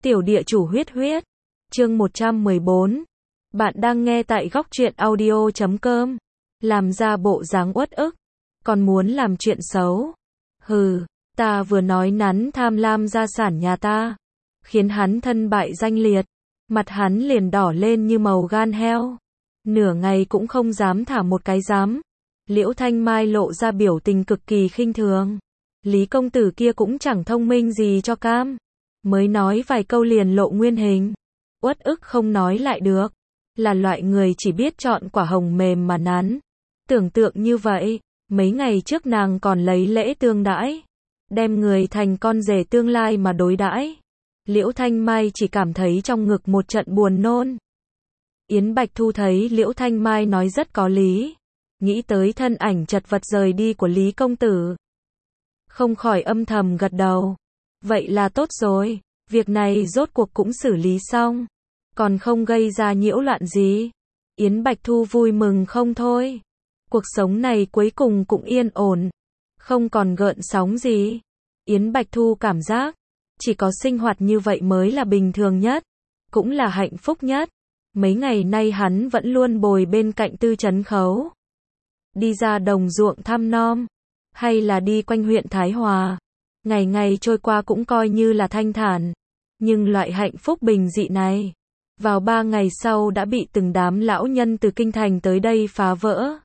Tiểu địa chủ huyết huyết. Chương 114. Bạn đang nghe tại góc truyện audio.com. Làm ra bộ dáng uất ức. Còn muốn làm chuyện xấu. Hừ, ta vừa nói nắn tham lam gia sản nhà ta. Khiến hắn thân bại danh liệt. Mặt hắn liền đỏ lên như màu gan heo. Nửa ngày cũng không dám thả một cái dám. Liễu Thanh Mai lộ ra biểu tình cực kỳ khinh thường. Lý công tử kia cũng chẳng thông minh gì cho cam. Mới nói vài câu liền lộ nguyên hình. Uất ức không nói lại được. Là loại người chỉ biết chọn quả hồng mềm mà nắn. Tưởng tượng như vậy, mấy ngày trước nàng còn lấy lễ tương đãi. Đem người thành con rể tương lai mà đối đãi. Liễu Thanh Mai chỉ cảm thấy trong ngực một trận buồn nôn. Yến Bạch Thu thấy Liễu Thanh Mai nói rất có lý. Nghĩ tới thân ảnh chật vật rời đi của Lý công tử. Không khỏi âm thầm gật đầu. Vậy là tốt rồi, việc này rốt cuộc cũng xử lý xong. Còn không gây ra nhiễu loạn gì. Yến Bạch Thu vui mừng không thôi. Cuộc sống này cuối cùng cũng yên ổn. Không còn gợn sóng gì. Yến Bạch Thu cảm giác, chỉ có sinh hoạt như vậy mới là bình thường nhất. Cũng là hạnh phúc nhất. Mấy ngày nay hắn vẫn luôn bồi bên cạnh Tư Trấn Khấu. Đi ra đồng ruộng thăm nom. Hay là đi quanh huyện Thái Hòa. Ngày ngày trôi qua cũng coi như là thanh thản. Nhưng loại hạnh phúc bình dị này, vào 3 ngày sau đã bị từng đám lão nhân từ kinh thành tới đây phá vỡ.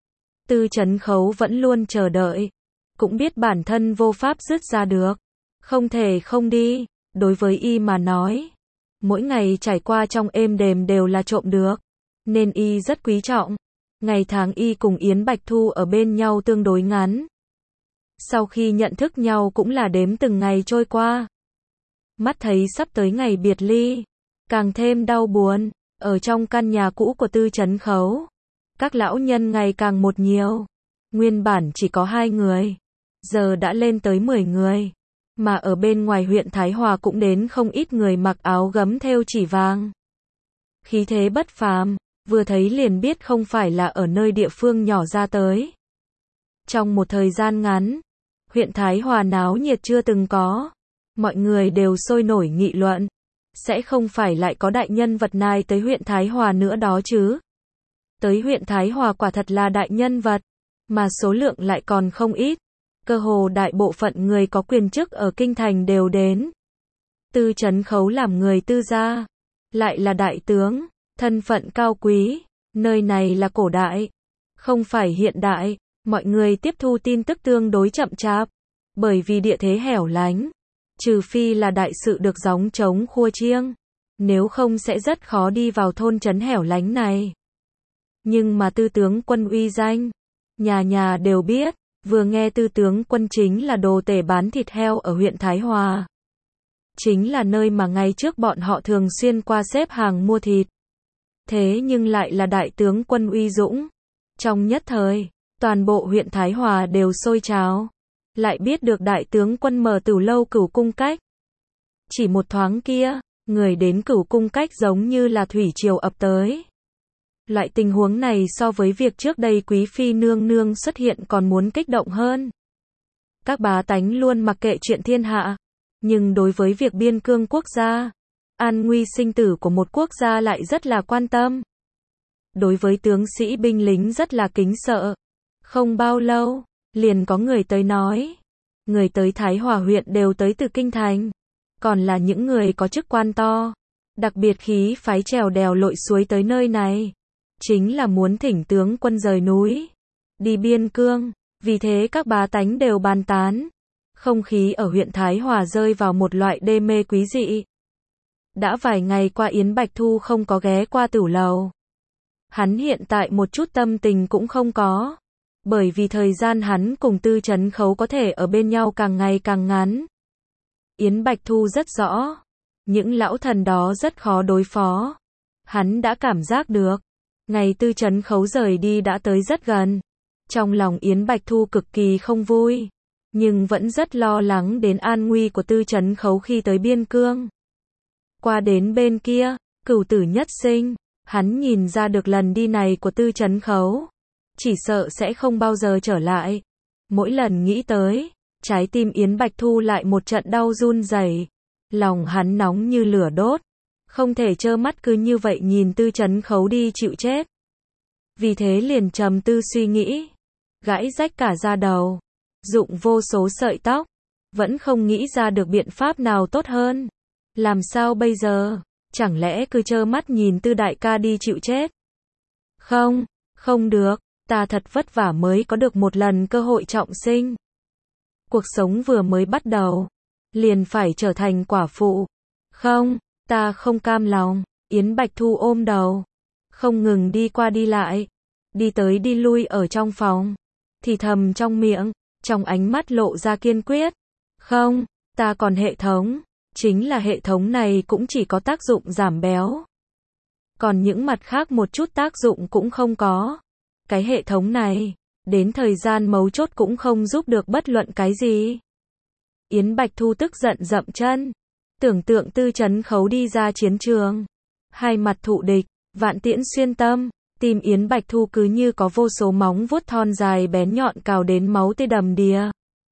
Tư Trấn Khấu vẫn luôn chờ đợi. Cũng biết bản thân vô pháp dứt ra được. Không thể không đi. Đối với y mà nói, mỗi ngày trải qua trong êm đềm đều là trộm được. Nên y rất quý trọng. Ngày tháng y cùng Yến Bạch Thu ở bên nhau tương đối ngắn. Sau khi nhận thức nhau cũng là đếm từng ngày trôi qua. Mắt thấy sắp tới ngày biệt ly, càng thêm đau buồn. Ở trong căn nhà cũ của Tư Trấn Khấu, các lão nhân ngày càng một nhiều. Nguyên bản chỉ có 2 người, giờ đã lên tới 10 người. Mà ở bên ngoài huyện Thái Hòa cũng đến không ít người mặc áo gấm thêu chỉ vàng. Khí thế bất phàm, vừa thấy liền biết không phải là ở nơi địa phương nhỏ ra tới. Trong một thời gian ngắn, huyện Thái Hòa náo nhiệt chưa từng có. Mọi người đều sôi nổi nghị luận. Sẽ không phải lại có đại nhân vật này tới huyện Thái Hòa nữa đó chứ. Tới huyện Thái Hòa quả thật là đại nhân vật. Mà số lượng lại còn không ít. Cơ hồ đại bộ phận người có quyền chức ở kinh thành đều đến. Tư Trấn Khấu làm người Tư gia. Lại là đại tướng. Thân phận cao quý. Nơi này là cổ đại. Không phải hiện đại. Mọi người tiếp thu tin tức tương đối chậm chạp. Bởi vì địa thế hẻo lánh. Trừ phi là đại sự được gióng trống khua chiêng. Nếu không sẽ rất khó đi vào thôn trấn hẻo lánh này. Nhưng mà Tư tướng quân uy danh. Nhà nhà đều biết. Vừa nghe Tư tướng quân chính là đồ tể bán thịt heo ở huyện Thái Hòa. Chính là nơi mà ngày trước bọn họ thường xuyên qua xếp hàng mua thịt. Thế nhưng lại là đại tướng quân uy dũng. Trong nhất thời, toàn bộ huyện Thái Hòa đều sôi trào. Lại biết được đại tướng quân mở Tửu lâu Cửu Cung Cách. Chỉ một thoáng kia, người đến Cửu Cung Cách giống như là thủy triều ập tới. Loại tình huống này so với việc trước đây quý phi nương nương xuất hiện còn muốn kích động hơn. Các bá tánh luôn mặc kệ chuyện thiên hạ. Nhưng đối với việc biên cương quốc gia, an nguy sinh tử của một quốc gia lại rất là quan tâm. Đối với tướng sĩ binh lính rất là kính sợ. Không bao lâu, liền có người tới nói. Người tới Thái Hòa huyện đều tới từ kinh thành. Còn là những người có chức quan to. Đặc biệt khí phái trèo đèo lội suối tới nơi này. Chính là muốn thỉnh tướng quân rời núi. Đi biên cương. Vì thế các bá tánh đều bàn tán. Không khí ở huyện Thái Hòa rơi vào một loại đê mê quý dị. Đã vài ngày qua Yến Bạch Thu không có ghé qua Tửu lầu. Hắn hiện tại một chút tâm tình cũng không có. Bởi vì thời gian hắn cùng Tư Trấn Khấu có thể ở bên nhau càng ngày càng ngắn. Yến Bạch Thu rất rõ. Những lão thần đó rất khó đối phó. Hắn đã cảm giác được. Ngày Tư Trấn Khấu rời đi đã tới rất gần. Trong lòng Yến Bạch Thu cực kỳ không vui. Nhưng vẫn rất lo lắng đến an nguy của Tư Trấn Khấu khi tới biên cương. Qua đến bên kia, Cửu tử nhất sinh. Hắn nhìn ra được lần đi này của Tư Trấn Khấu. Chỉ sợ sẽ không bao giờ trở lại. Mỗi lần nghĩ tới, trái tim Yến Bạch Thu lại một trận đau run rẩy. Lòng hắn nóng như lửa đốt, không thể trơ mắt cứ như vậy nhìn Tư Chấn Khấu đi chịu chết. Vì thế liền trầm tư suy nghĩ, gãi rách cả da đầu, rụng vô số sợi tóc, vẫn không nghĩ ra được biện pháp nào tốt hơn. Làm sao bây giờ? Chẳng lẽ cứ trơ mắt nhìn Tư đại ca đi chịu chết? Không, không được, ta thật vất vả mới có được một lần cơ hội trọng sinh. Cuộc sống vừa mới bắt đầu, liền phải trở thành quả phụ. Không, ta không cam lòng. Yến Bạch Thu ôm đầu, không ngừng đi qua đi lại, đi tới đi lui ở trong phòng, thì thầm trong miệng, trong ánh mắt lộ ra kiên quyết. Không, ta còn hệ thống, chính là hệ thống này cũng chỉ có tác dụng giảm béo. Còn những mặt khác một chút tác dụng cũng không có. Cái hệ thống này, đến thời gian mấu chốt cũng không giúp được bất luận cái gì. Yến Bạch Thu tức giận dậm chân, tưởng tượng Tư Chấn Khấu đi ra chiến trường, hai mặt thụ địch, vạn tiễn xuyên tâm, tim Yến Bạch Thu cứ như có vô số móng vuốt thon dài bén nhọn cào đến máu tươi đầm đìa.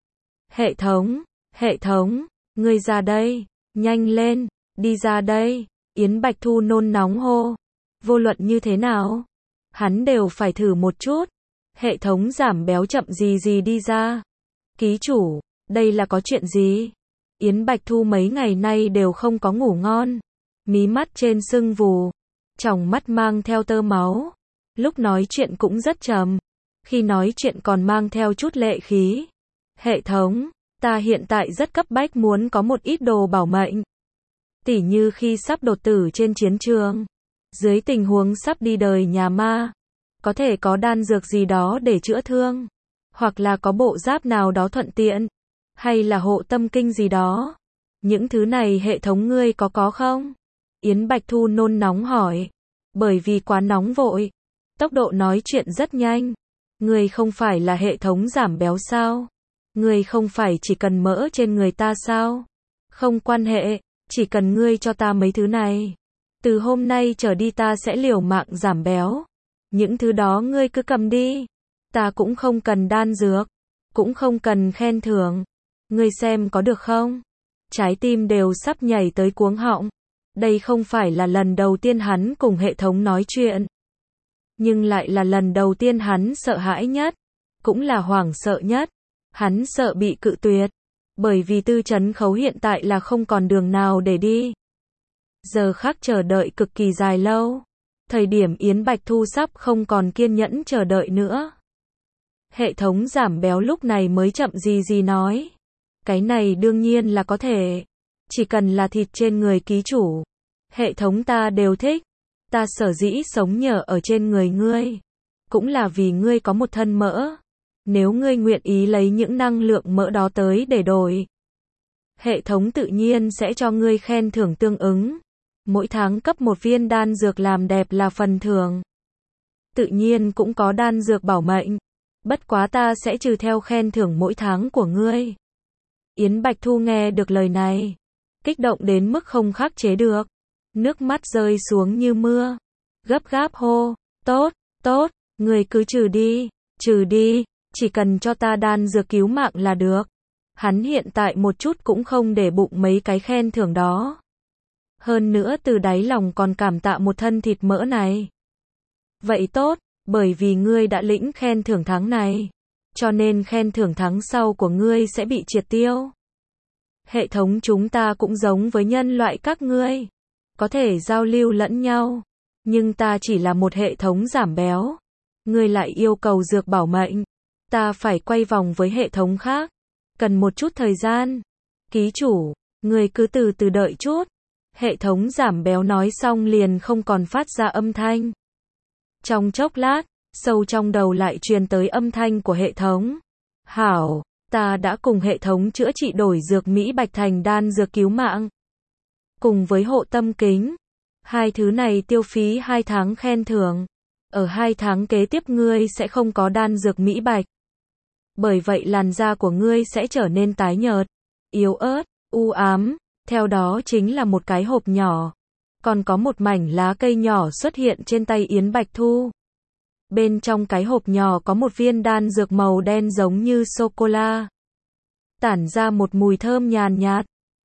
Hệ thống, ngươi ra đây, nhanh lên, đi ra đây. Yến Bạch Thu nôn nóng hô, vô luận như thế nào, hắn đều phải thử một chút. Hệ thống giảm béo chậm gì đi ra. Ký chủ, đây là có chuyện gì? Yến Bạch Thu mấy ngày nay đều không có ngủ ngon, mí mắt trên sưng vù, tròng mắt mang theo tơ máu, lúc nói chuyện cũng rất trầm, khi nói chuyện còn mang theo chút lệ khí. Hệ thống, ta hiện tại rất cấp bách muốn có một ít đồ bảo mệnh. Tỉ như khi sắp đột tử trên chiến trường, dưới tình huống sắp đi đời nhà ma, có thể có đan dược gì đó để chữa thương, hoặc là có bộ giáp nào đó thuận tiện, hay là hộ tâm kinh gì đó. Những thứ này hệ thống ngươi có không? Yến Bạch Thu nôn nóng hỏi, bởi vì quá nóng vội, tốc độ nói chuyện rất nhanh. Ngươi không phải là hệ thống giảm béo sao? Ngươi không phải chỉ cần mỡ trên người ta sao? Không quan hệ, chỉ cần ngươi cho ta mấy thứ này, từ hôm nay trở đi ta sẽ liều mạng giảm béo. Những thứ đó ngươi cứ cầm đi. Ta cũng không cần đan dược, cũng không cần khen thưởng. Ngươi xem có được không? Trái tim đều sắp nhảy tới cuống họng. Đây không phải là lần đầu tiên hắn cùng hệ thống nói chuyện, nhưng lại là lần đầu tiên hắn sợ hãi nhất, cũng là hoảng sợ nhất. Hắn sợ bị cự tuyệt, bởi vì Tư Chấn Khấu hiện tại là không còn đường nào để đi. Giờ khắc chờ đợi cực kỳ dài lâu. Thời điểm Yến Bạch Thu sắp không còn kiên nhẫn chờ đợi nữa. Hệ thống giảm béo lúc này mới chậm gì nói. Cái này đương nhiên là có thể. Chỉ cần là thịt trên người ký chủ, hệ thống ta đều thích. Ta sở dĩ sống nhờ ở trên người ngươi, cũng là vì ngươi có một thân mỡ. Nếu ngươi nguyện ý lấy những năng lượng mỡ đó tới để đổi, hệ thống tự nhiên sẽ cho ngươi khen thưởng tương ứng. Mỗi tháng cấp một viên đan dược làm đẹp là phần thưởng. Tự nhiên cũng có đan dược bảo mệnh. Bất quá ta sẽ trừ theo khen thưởng mỗi tháng của ngươi. Yến Bạch Thu nghe được lời này, kích động đến mức không khắc chế được. Nước mắt rơi xuống như mưa. Gấp gáp hô, tốt, ngươi cứ trừ đi, chỉ cần cho ta đan dược cứu mạng là được. Hắn hiện tại một chút cũng không để bụng mấy cái khen thưởng đó. Hơn nữa từ đáy lòng còn cảm tạ một thân thịt mỡ này. Vậy tốt, bởi vì ngươi đã lĩnh khen thưởng tháng này, cho nên khen thưởng tháng sau của ngươi sẽ bị triệt tiêu. Hệ thống chúng ta cũng giống với nhân loại các ngươi, có thể giao lưu lẫn nhau, nhưng ta chỉ là một hệ thống giảm béo. Ngươi lại yêu cầu dược bảo mệnh, ta phải quay vòng với hệ thống khác, cần một chút thời gian. Ký chủ, ngươi cứ từ từ đợi chút. Hệ thống giảm béo nói xong liền không còn phát ra âm thanh. Trong chốc lát, sâu trong đầu lại truyền tới âm thanh của hệ thống. Hảo, ta đã cùng hệ thống chữa trị đổi dược Mỹ Bạch thành đan dược cứu mạng, cùng với hộ tâm kính. Hai thứ này tiêu phí 2 tháng khen thưởng. Ở 2 tháng kế tiếp ngươi sẽ không có đan dược Mỹ Bạch. Bởi vậy làn da của ngươi sẽ trở nên tái nhợt, yếu ớt, u ám. Theo đó chính là một cái hộp nhỏ. Còn có một mảnh lá cây nhỏ xuất hiện trên tay Yến Bạch Thu. Bên trong cái hộp nhỏ có một viên đan dược màu đen giống như sô-cô-la, tản ra một mùi thơm nhàn nhạt.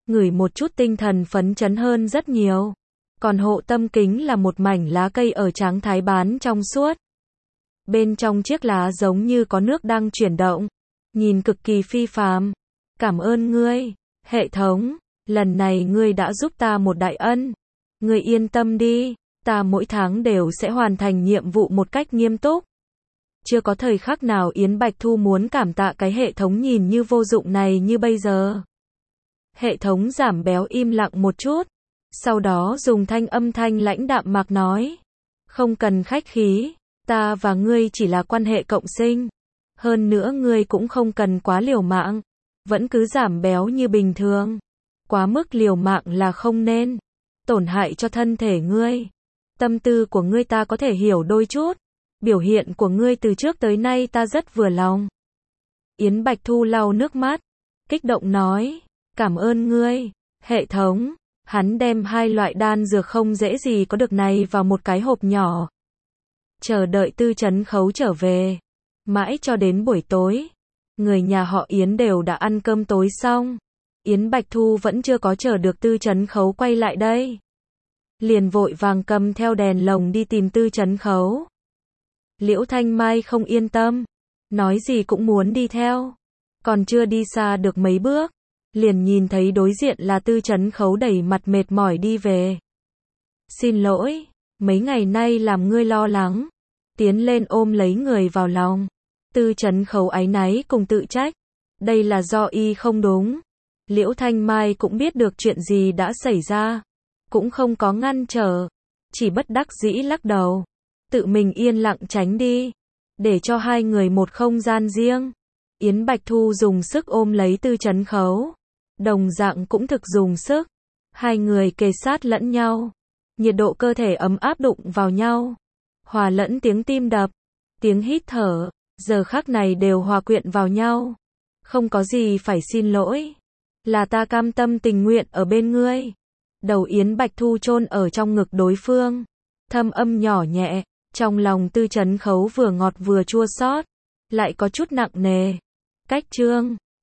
ngửi một chút tinh thần phấn chấn hơn rất nhiều. Còn hộ tâm kính là một mảnh lá cây ở tráng thái bán trong suốt. Bên trong chiếc lá giống như có nước đang chuyển động, nhìn cực kỳ phi phàm. Cảm ơn ngươi, hệ thống, lần này ngươi đã giúp ta một đại ân. Ngươi yên tâm đi, ta mỗi tháng đều sẽ hoàn thành nhiệm vụ một cách nghiêm túc. Chưa có thời khắc nào Yến Bạch Thu muốn cảm tạ cái hệ thống nhìn như vô dụng này như bây giờ. Hệ thống giảm béo im lặng một chút, sau đó dùng âm thanh lãnh đạm mạc nói. Không cần khách khí, ta và ngươi chỉ là quan hệ cộng sinh. Hơn nữa ngươi cũng không cần quá liều mạng, vẫn cứ giảm béo như bình thường. Quá mức liều mạng là không nên, tổn hại cho thân thể ngươi. Tâm tư của ngươi ta có thể hiểu đôi chút. Biểu hiện của ngươi từ trước tới nay ta rất vừa lòng. Yến Bạch Thu lau nước mắt, kích động nói, cảm ơn ngươi, hệ thống. Hắn đem 2 loại đan dược không dễ gì có được này vào một cái hộp nhỏ. Chờ đợi Tư Chấn Khấu trở về. Mãi cho đến buổi tối, người nhà họ Yến đều đã ăn cơm tối xong. Yến Bạch Thu vẫn chưa có chờ được Tư Chấn Khấu quay lại đây. Liền vội vàng cầm theo đèn lồng đi tìm Tư Chấn Khấu. Liễu Thanh Mai không yên tâm, nói gì cũng muốn đi theo. Còn chưa đi xa được mấy bước, liền nhìn thấy đối diện là Tư Chấn Khấu đẩy mặt mệt mỏi đi về. Xin lỗi, mấy ngày nay làm ngươi lo lắng. Tiến lên ôm lấy người vào lòng. Tư Chấn Khấu áy náy cùng tự trách. Đây là do y không đúng. Liễu Thanh Mai cũng biết được chuyện gì đã xảy ra. Cũng không có ngăn trở. Chỉ bất đắc dĩ lắc đầu. Tự mình yên lặng tránh đi. Để cho hai người một không gian riêng. Yến Bạch Thu dùng sức ôm lấy Tư Chấn Khấu. Đồng dạng cũng thực dùng sức. Hai người kề sát lẫn nhau. Nhiệt độ cơ thể ấm áp đụng vào nhau. Hòa lẫn tiếng tim đập, tiếng hít thở, giờ khắc này đều hòa quyện vào nhau. Không có gì phải xin lỗi. Là ta cam tâm tình nguyện ở bên ngươi. Đầu Yến Bạch Thu chôn ở trong ngực đối phương. Thâm âm nhỏ nhẹ, trong lòng Tư Chấn Khấu vừa ngọt vừa chua xót, lại có chút nặng nề. Cách chương